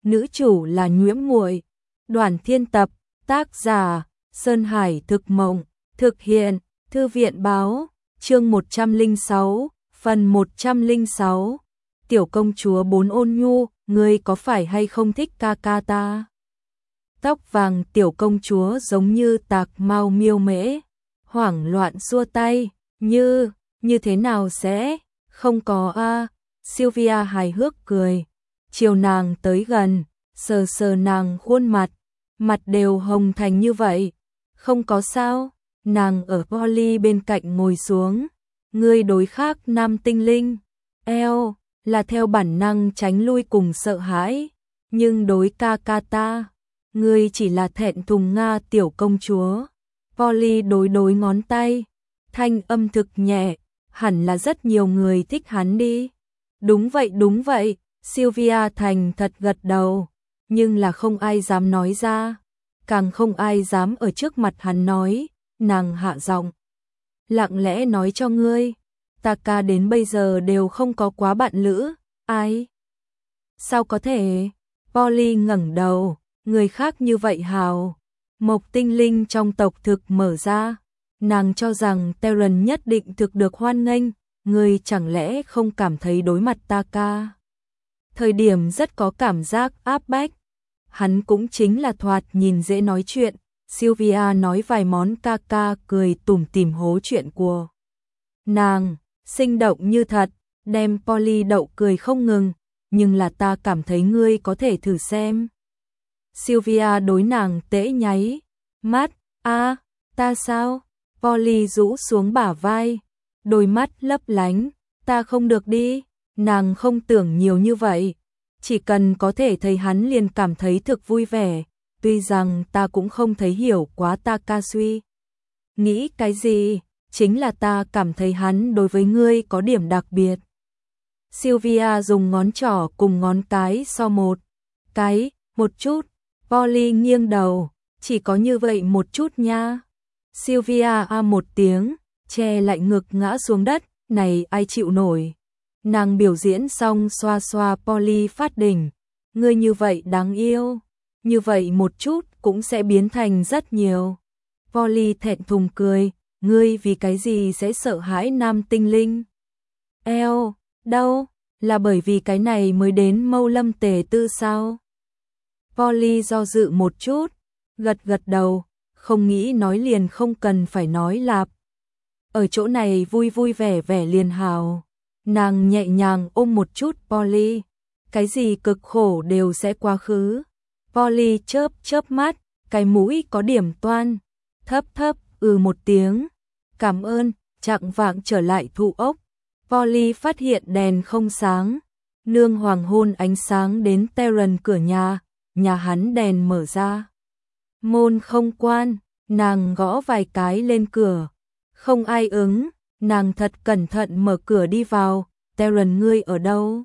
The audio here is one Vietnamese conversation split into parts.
nữ chủ là Nhiễm Muội. Đoàn Thiên tập, tác giả Sơn Hải Thực Mộng, thực hiện Thư viện Báo, chương 106, phần 106. Tiểu công chúa 4 ôn nhu, ngươi có phải hay không thích ca ca ta? Tóc vàng tiểu công chúa giống như tạc mau miêu mễ, hoảng loạn xua tay, như thế nào sẽ, không có a. Sylvia hài hước cười, chiều nàng tới gần, sờ sờ nàng khuôn mặt đều hồng thành như vậy, không có sao. Nàng ở Polly bên cạnh ngồi xuống, ngươi đối khác nam tinh linh, eo, là theo bản năng tránh lui cùng sợ hãi, nhưng đối ca ca ta, ngươi chỉ là thẹn thùng nga tiểu công chúa. Polly đối ngón tay, thanh âm thực nhẹ, hẳn là rất nhiều người thích hắn đi. Đúng vậy, Sylvia thành thật gật đầu, nhưng là không ai dám nói ra, càng không ai dám ở trước mặt hắn nói. Nàng hạ giọng, lặng lẽ nói cho ngươi, ta ca đến bây giờ đều không có quá bạn lữ. Ai? Sao có thể? Polly ngẩng đầu, người khác như vậy hào. Mộc tinh linh trong tộc thực mở ra, nàng cho rằng Terran nhất định thực được hoan nghênh, ngươi chẳng lẽ không cảm thấy đối mặt ta ca thời điểm rất có cảm giác áp bách? Hắn cũng chính là thoạt nhìn dễ nói chuyện. Sylvia nói vài món ca ca cười tủm tỉm hố chuyện của nàng, sinh động như thật, đem Polly đậu cười không ngừng, nhưng là ta cảm thấy ngươi có thể thử xem. Sylvia đối nàng tễ nháy mắt, ta sao? Polly rũ xuống bả vai, đôi mắt lấp lánh, ta không được đi. Nàng không tưởng nhiều như vậy, chỉ cần có thể thấy hắn liền cảm thấy thực vui vẻ. Tuy rằng ta cũng không thấy hiểu quá ta ca suy nghĩ cái gì, chính là ta cảm thấy hắn đối với ngươi có điểm đặc biệt. Sylvia dùng ngón trỏ cùng ngón cái so một chút. Polly nghiêng đầu, chỉ có như vậy một chút nha. Sylvia một tiếng, che lại ngực ngã xuống đất, này ai chịu nổi. Nàng biểu diễn xong xoa xoa Polly phát đỉnh, ngươi như vậy đáng yêu. Như vậy một chút cũng sẽ biến thành rất nhiều. Polly thẹn thùng cười, ngươi vì cái gì sẽ sợ hãi nam tinh linh? Eo, đâu, là bởi vì cái này mới đến Mâu Lâm Tề Tư sao? Polly do dự một chút, gật đầu, không nghĩ nói liền không cần phải nói lạp. Ở chỗ này vui vẻ liền hào. Nàng nhẹ nhàng ôm một chút Polly, cái gì cực khổ đều sẽ quá khứ. Polly chớp mắt, cái mũi có điểm toan, thấp một tiếng, cảm ơn. Chạng vạng trở lại thụ ốc, Polly phát hiện đèn không sáng, nương hoàng hôn ánh sáng đến Terran cửa nhà hắn đèn mở ra. Môn không quan, nàng gõ vài cái lên cửa, không ai ứng, nàng thật cẩn thận mở cửa đi vào. Terran, ngươi ở đâu?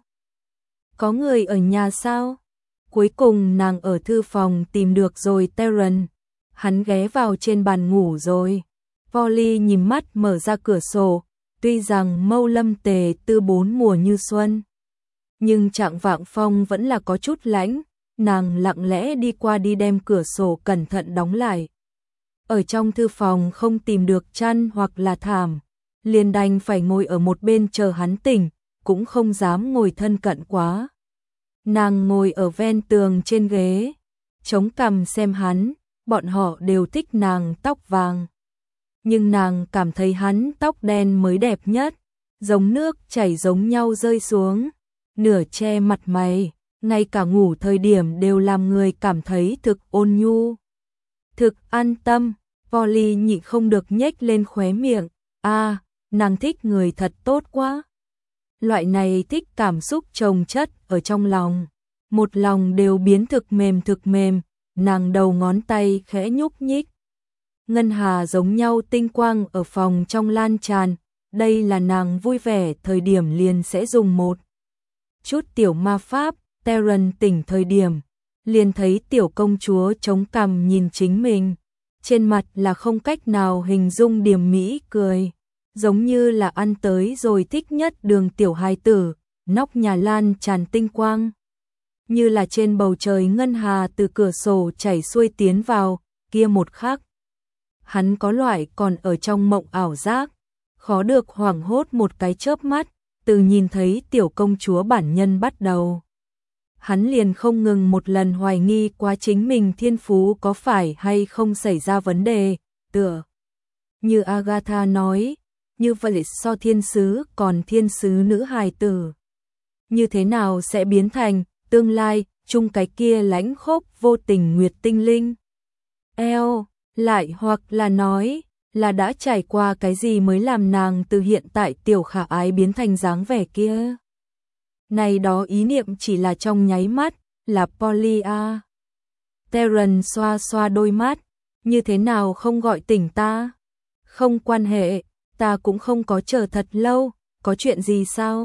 Có người ở nhà sao? Cuối cùng nàng ở thư phòng tìm được rồi Terran, hắn ghé vào trên bàn ngủ rồi. Polly nhìn mắt mở ra cửa sổ, tuy rằng Mâu Lâm Tề Tư 4 mùa như xuân, nhưng trạng vạng phong vẫn là có chút lãnh, nàng lặng lẽ đi qua đi đem cửa sổ cẩn thận đóng lại. Ở trong thư phòng không tìm được chăn hoặc là thảm, liền đành phải ngồi ở một bên chờ hắn tỉnh, cũng không dám ngồi thân cận quá. Nàng ngồi ở ven tường trên ghế, chống cằm xem hắn, bọn họ đều thích nàng tóc vàng. Nhưng nàng cảm thấy hắn tóc đen mới đẹp nhất, giống nước chảy giống nhau rơi xuống, nửa che mặt mày, ngay cả ngủ thời điểm đều làm người cảm thấy thực ôn nhu, thực an tâm. Polly nhịn không được nhếch lên khóe miệng, nàng thích người thật tốt quá. Loại này thích cảm xúc chồng chất ở trong lòng, một lòng đều biến thực mềm, nàng đầu ngón tay khẽ nhúc nhích. Ngân hà giống nhau tinh quang ở phòng trong lan tràn, đây là nàng vui vẻ thời điểm liền sẽ dùng một chút tiểu ma pháp. Terran tỉnh thời điểm, liền thấy tiểu công chúa chống cằm nhìn chính mình, trên mặt là không cách nào hình dung điềm mỹ cười, giống như là ăn tới rồi thích nhất đường tiểu hài tử, nóc nhà lan tràn tinh quang. như là trên bầu trời ngân hà từ cửa sổ chảy xuôi tiến vào, kia một khắc. Hắn có loại còn ở trong mộng ảo giác, khó được hoảng hốt một cái chớp mắt, từ nhìn thấy tiểu công chúa bản nhân bắt đầu. Hắn liền không ngừng một lần hoài nghi quá chính mình thiên phú có phải hay không xảy ra vấn đề, tựa như Agatha nói, như vậy so thiên sứ còn thiên sứ nữ hài tử. Như thế nào sẽ biến thành tương lai chung cái kia lãnh khốc vô tình nguyệt tinh linh? Lại hoặc là nói là đã trải qua cái gì mới làm nàng từ hiện tại tiểu khả ái biến thành dáng vẻ kia? Này đó ý niệm chỉ là trong nháy mắt, là Polly à. Terence xoa xoa đôi mắt, như thế nào không gọi tỉnh ta? Không quan hệ, ta cũng không có chờ thật lâu, có chuyện gì sao?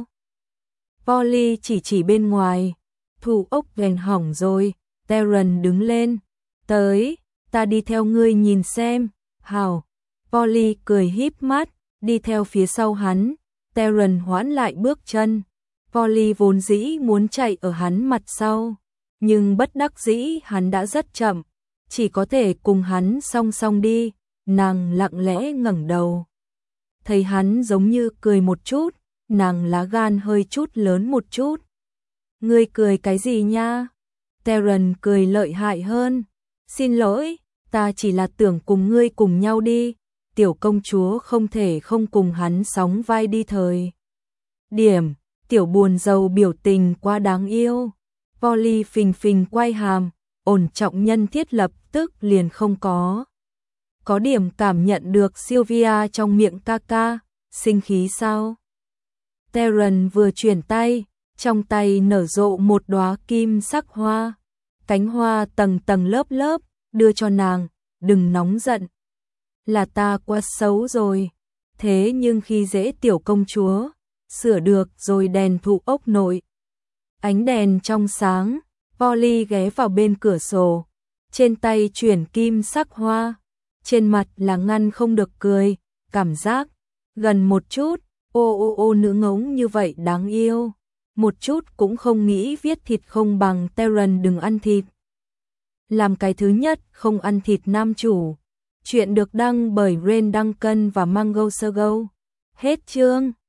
Polly chỉ bên ngoài, thủ ốc đèn hỏng rồi, Terence đứng lên, tới, ta đi theo ngươi nhìn xem, hào. Polly cười híp mắt, đi theo phía sau hắn, Terence hoãn lại bước chân. Polly vốn dĩ muốn chạy ở hắn mặt sau, nhưng bất đắc dĩ hắn đã rất chậm, chỉ có thể cùng hắn song song đi, nàng lặng lẽ ngẩng đầu. Thấy hắn giống như cười một chút, nàng lá gan hơi chút lớn một chút. Ngươi cười cái gì nha? Terence cười lợi hại hơn. Xin lỗi, ta chỉ là tưởng cùng ngươi cùng nhau đi, tiểu công chúa không thể không cùng hắn sóng vai đi thời điểm. Tiểu buồn rầu biểu tình quá đáng yêu. Polly phình phình quay hàm, ổn trọng nhân thiết lập tức liền không có. Có điểm cảm nhận được Sylvia trong miệng ca ca, sinh khí sao? Terence vừa chuyển tay, trong tay nở rộ một đóa kim sắc hoa. Cánh hoa tầng tầng lớp lớp, đưa cho nàng, đừng nóng giận. Là ta quá xấu rồi. Thế nhưng khi dễ tiểu công chúa, sửa được rồi đèn thụ ốc nội. Ánh đèn trong sáng, Polly ghé vào bên cửa sổ, trên tay chuyển kim sắc hoa, trên mặt là ngăn không được cười, cảm giác gần một chút, ô nữ ngỗng như vậy đáng yêu, một chút cũng không nghĩ viết thịt không bằng Terence đừng ăn thịt. Làm cái thứ nhất không ăn thịt nam chủ. Chuyện được đăng bởi Ren Duncan và Mango Sogo. Hết chương.